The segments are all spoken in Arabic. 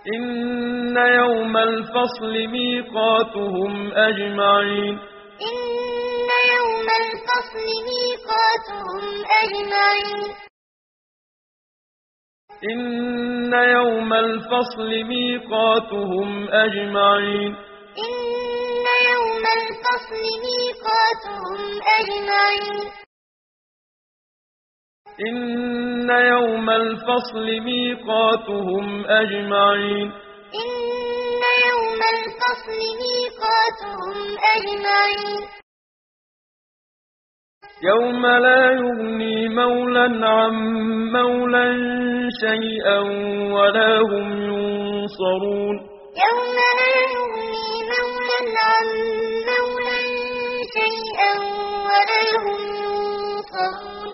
إن يوم الفصل ميقاتهم أجمعين إن يوم الفصل ميقاتهم أجمعين إن يوم الفصل ميقاتهم أجمعين إن يوم الفصل ميقاتهم أجمعين إن يوم الفصل ميقاتهم أجمعين إن يوم الفصل ميقاتهم أجمعين يوم لا يغني مولى عن مولى شيئا ولا هم ينصرون يوم لا يغني مولى عن مولى شيئا ولا هم ينصرون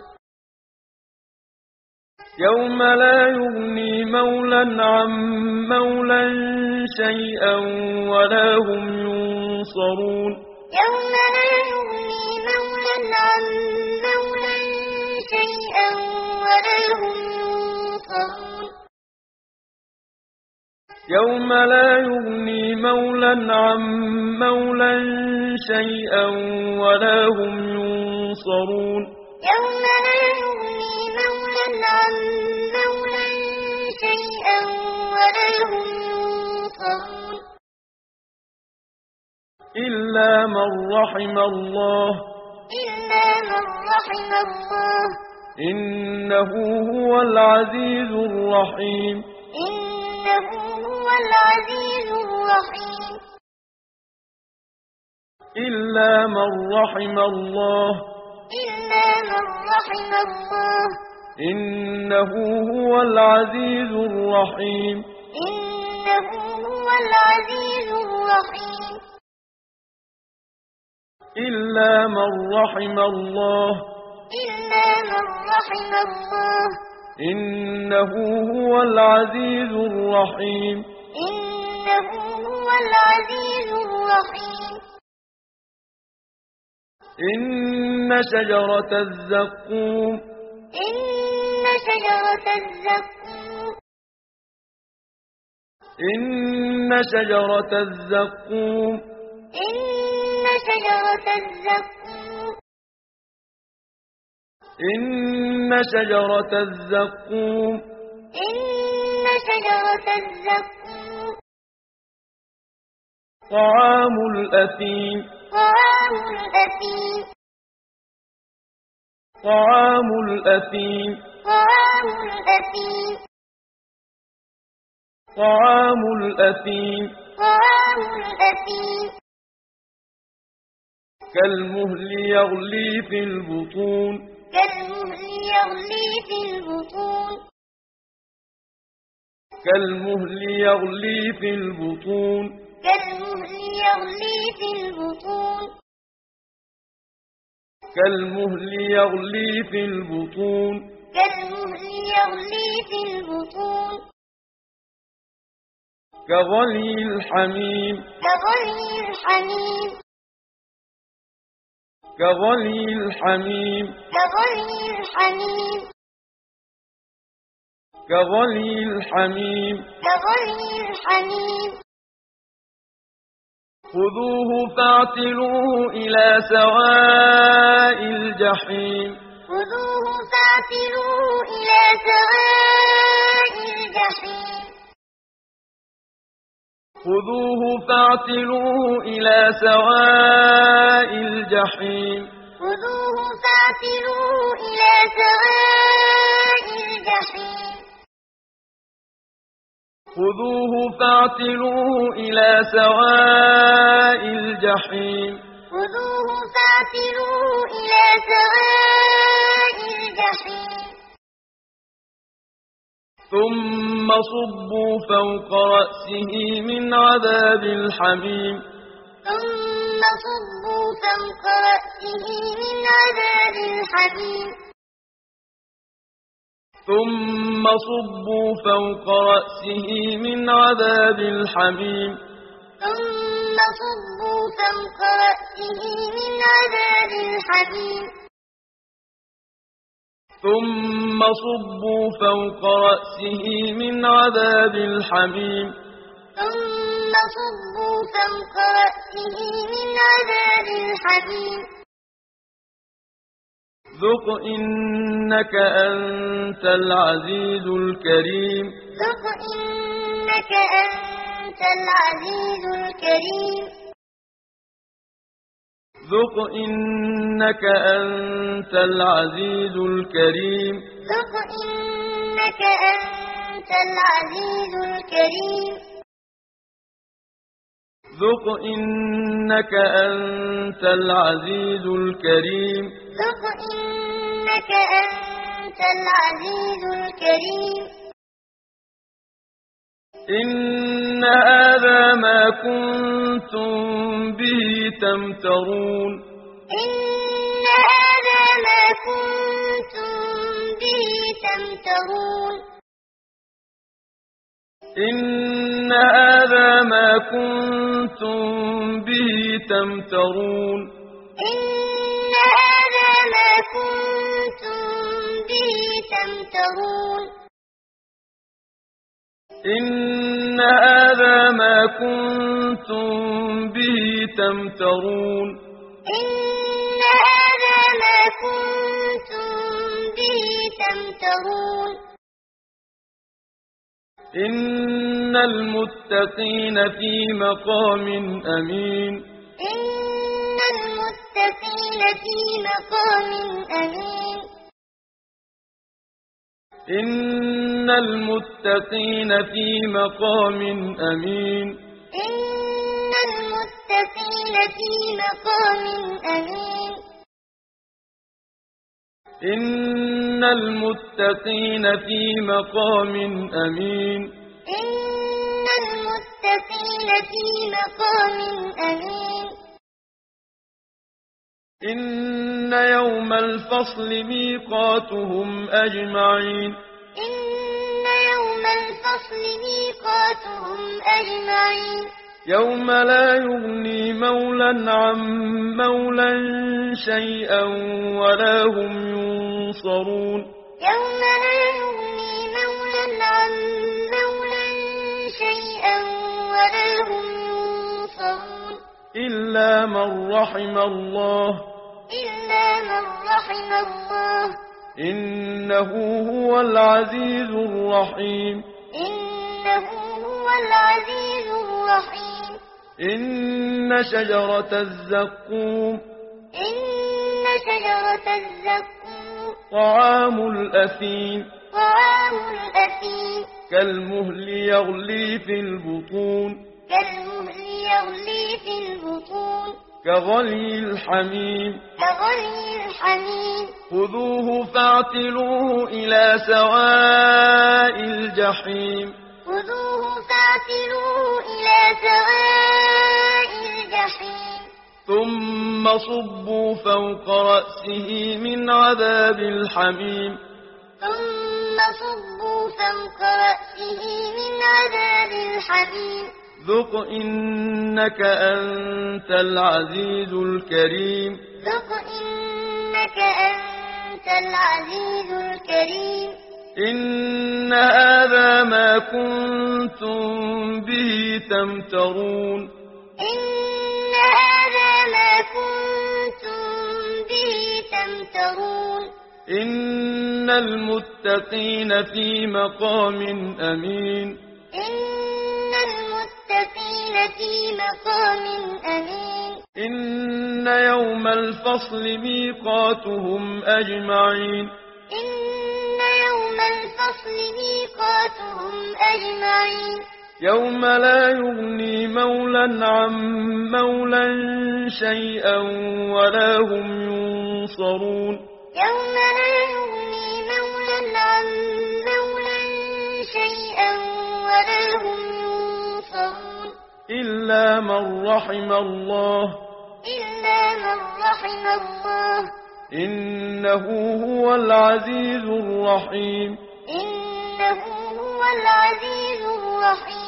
يوم لا يغني مولى عن مولى شيئا ولا هم ينصرون يوم لا يغني مولى عن مولى شيئا ولا هم ينصرون يوم لا يغني مولى عن مولى شيئا ولا هم ينصرون يوم لا يغني مولى عن مولى شيئا ولا هم ينصرون إلا من رحم الله إلا من رحم الله إنه هو العزيز الرحيم إنه هو العزيز الرحيم إلا من رحم الله إلا من رحم الله إنه هو العزيز الرحيم إنه هو العزيز الرحيم إلا من رحم الله إلا من رحم الله إنه هو العزيز الرحيم إنه هو العزيز الرحيم إن شجرة الزقوم إن شجرة الزقوم إن شجرة الزقوم إن شجرة الزقوم إن شجرة الزقوم إن شجرة الزقوم طعام الأثيم طعام الأثيم طعام الأثيم طعام الأثيم طعام الأثيم طعام الأثيم كالمهل يغلي في البطون كالمهل يغلي في البطون كالمهل يغلي في البطون كالمهل يغلي في البطون كالمهل يغلي في البطون كالمهل يغلي في البطون كغلي الحميم كغلي الحميم كغلي الحميم كغلي الحميم كغلي الحميم كغلي الحميم خذوه فاعتلوه إلى سواء الجحيم خذوه فاعتلوه إلى سواء الجحيم خذوه فاعتلوه إلى سواء الجحيم خذوه فاعتلوه إلى سواء الجحيم خذوه فاعتلوه إلى سواء الجحيم خذوه فاعتلوه إلى سواء الجحيم ثم صبوا فوق رأسه من عذاب الحميم ثم صبوا فوق رأسه من عذاب الحميم ثم صبوا فوق رأسه من عذاب الحميم ثم صبوا فوق رأسه من عذاب الحميم ثم صبوا فوق رأسه من عذاب الحميم ثم صبوا فوق رأسه من عذاب الحميم ذق إنك أنت العزيز الكريم ذق إنك أنت العزيز الكريم ذق إنك أنت العزيز الكريم ذق إنك أنت العزيز الكريم ذق إنك أنت العزيز الكريم ذق إنك أنت العزيز الكريم إن هذا ما كنتم به تمترون إن هذا ما كنتم به تمترون إن هذا ما كنتم به تمترون إن هذا ما كنتم به تمترون إن هذا ما كنتم به تمترون إن هذا ما كنتم به تمترون إن المتقين في مقام أمين إن المتقين في مقام أمين إن المتقين في مقام أمين إن المتقين في مقام أمين إن المتقين في مقام أمين إن المتقين في مقام أمين إن يوم الفصل ميقاتهم أجمعين إن يوم الفصل ميقاتهم أجمعين يوم لا يغني مولى عن مولى شيئا ولا هم ينصرون يوم لا يغني مولى عن مولى شيئا ولا هم ينصرون إلا من رحم الله إلا من رحم الله إنه هو العزيز الرحيم إنه هو العزيز الرحيم إن شجرة الزقوم إن شجرة الزقوم طعام الأثيم طعام الأثيم كالمهل يغلي في البطون كالمهل يغلي في البطون كغلي الحميم كغلي الحميم خذوه فاعتلوه إلى سواء الجحيم خذوه فاعتلوه إلى سواء الجحيم ثم صبوا فوق رأسه من عذاب الحميم ثم صبوا فوق رأسه من عذاب الحميم ذق إنك أنت العزيز الكريم ذق إنك أنت العزيز الكريم إن هذا ما كنتم به تمترون إن هذا ما كنتم به تمترون إن المتقين في مقام أمين إن المتقين في مقام أمين إن يوم الفصل ميقاتهم أجمعين إن يوم الفصل ميقاتهم أجمعين يوم لا يغني مولى عن مولى شيئا ولا هم ينصرون يوم لا يغني مولى عن مولى شيئا ولا هم ينصرون إلا من رحم الله إلا من رحم الله إنه هو العزيز الرحيم إنه هو العزيز الرحيم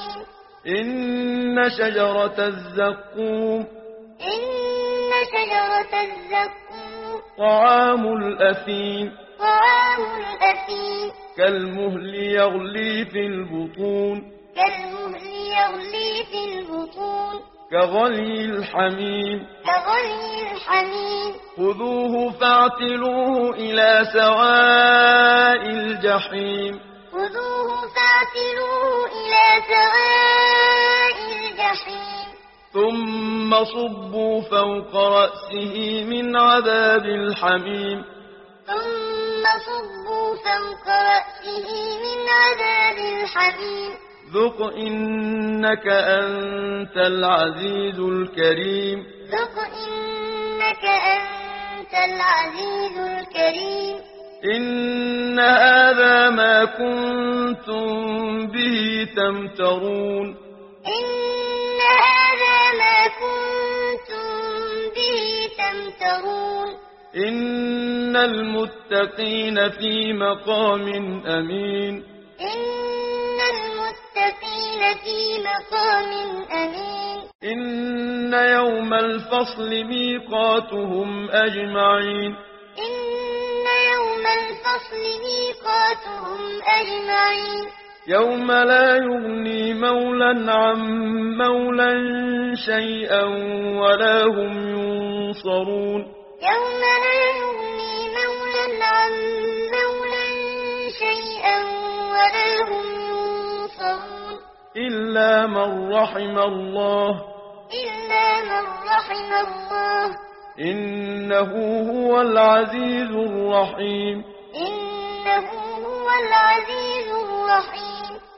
إن شجرة الزقوم إن شجرة الزقوم طعام الأثيم طعام الأثيم كالمهل يغلي في البطون كالمهل يغلي في البطون كغلي الحميم كغلي الحميم خذوه فاعتلوه إلى سواء الجحيم خذوه فاعتلوه إلى سواء الجحيم ثم صبوا فوق رأسه من عذاب الحميم ثم صبوا فوق رأسه من عذاب الحميم ذق إنك أنت العزيز الكريم ذق إنك أنت العزيز الكريم إن هذا ما كنتم به تمترون إن هذا ما كنتم به تمترون إن المتقين في مقام أمين إن المتقين في مقام أمين إن يوم الفصل ميقاتهم أجمعين إن يوم الفصل ميقاتهم أجمعين يوم لا يغني مولى عن مولى شيئا ولا هم ينصرون يوم لا يغني مولى عن مولى شيئا ولا هم ينصرون إلا من رحم الله إلا من رحم الله إنه هو العزيز الرحيم إنه هو العزيز الرحيم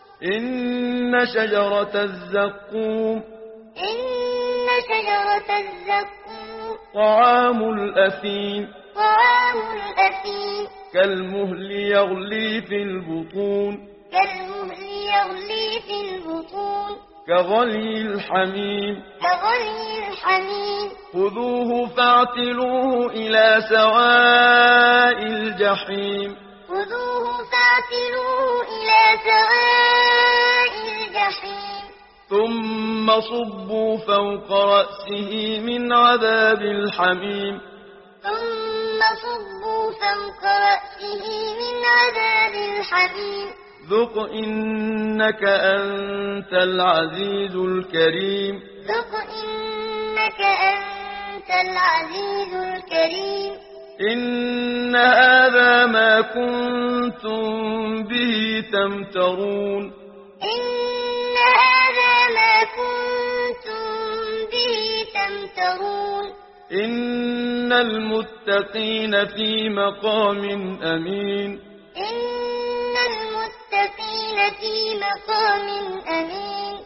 إن شجرة الزقوم إن شجرة الزقوم طعام الأثيم طعام الأثيم كالمهل يغلي في البطون كالمهل يغلي في البطون كغلي الحميم كغلي الحميم خذوه فاعتلوه إلى سواء الجحيم خذوه فاعتلوه إلى سواء الجحيم ثم صبوا فوق رأسه من عذاب الحميم ثم صبوا فوق رأسه من عذاب الحميم ذق إنك أنت العزيز الكريم ذق إنك أنت العزيز الكريم إن هذا ما كنتم به تمترون إن هذا ما كنتم به تمترون إن المتقين في مقام أمين إن المتقين في مقام أمين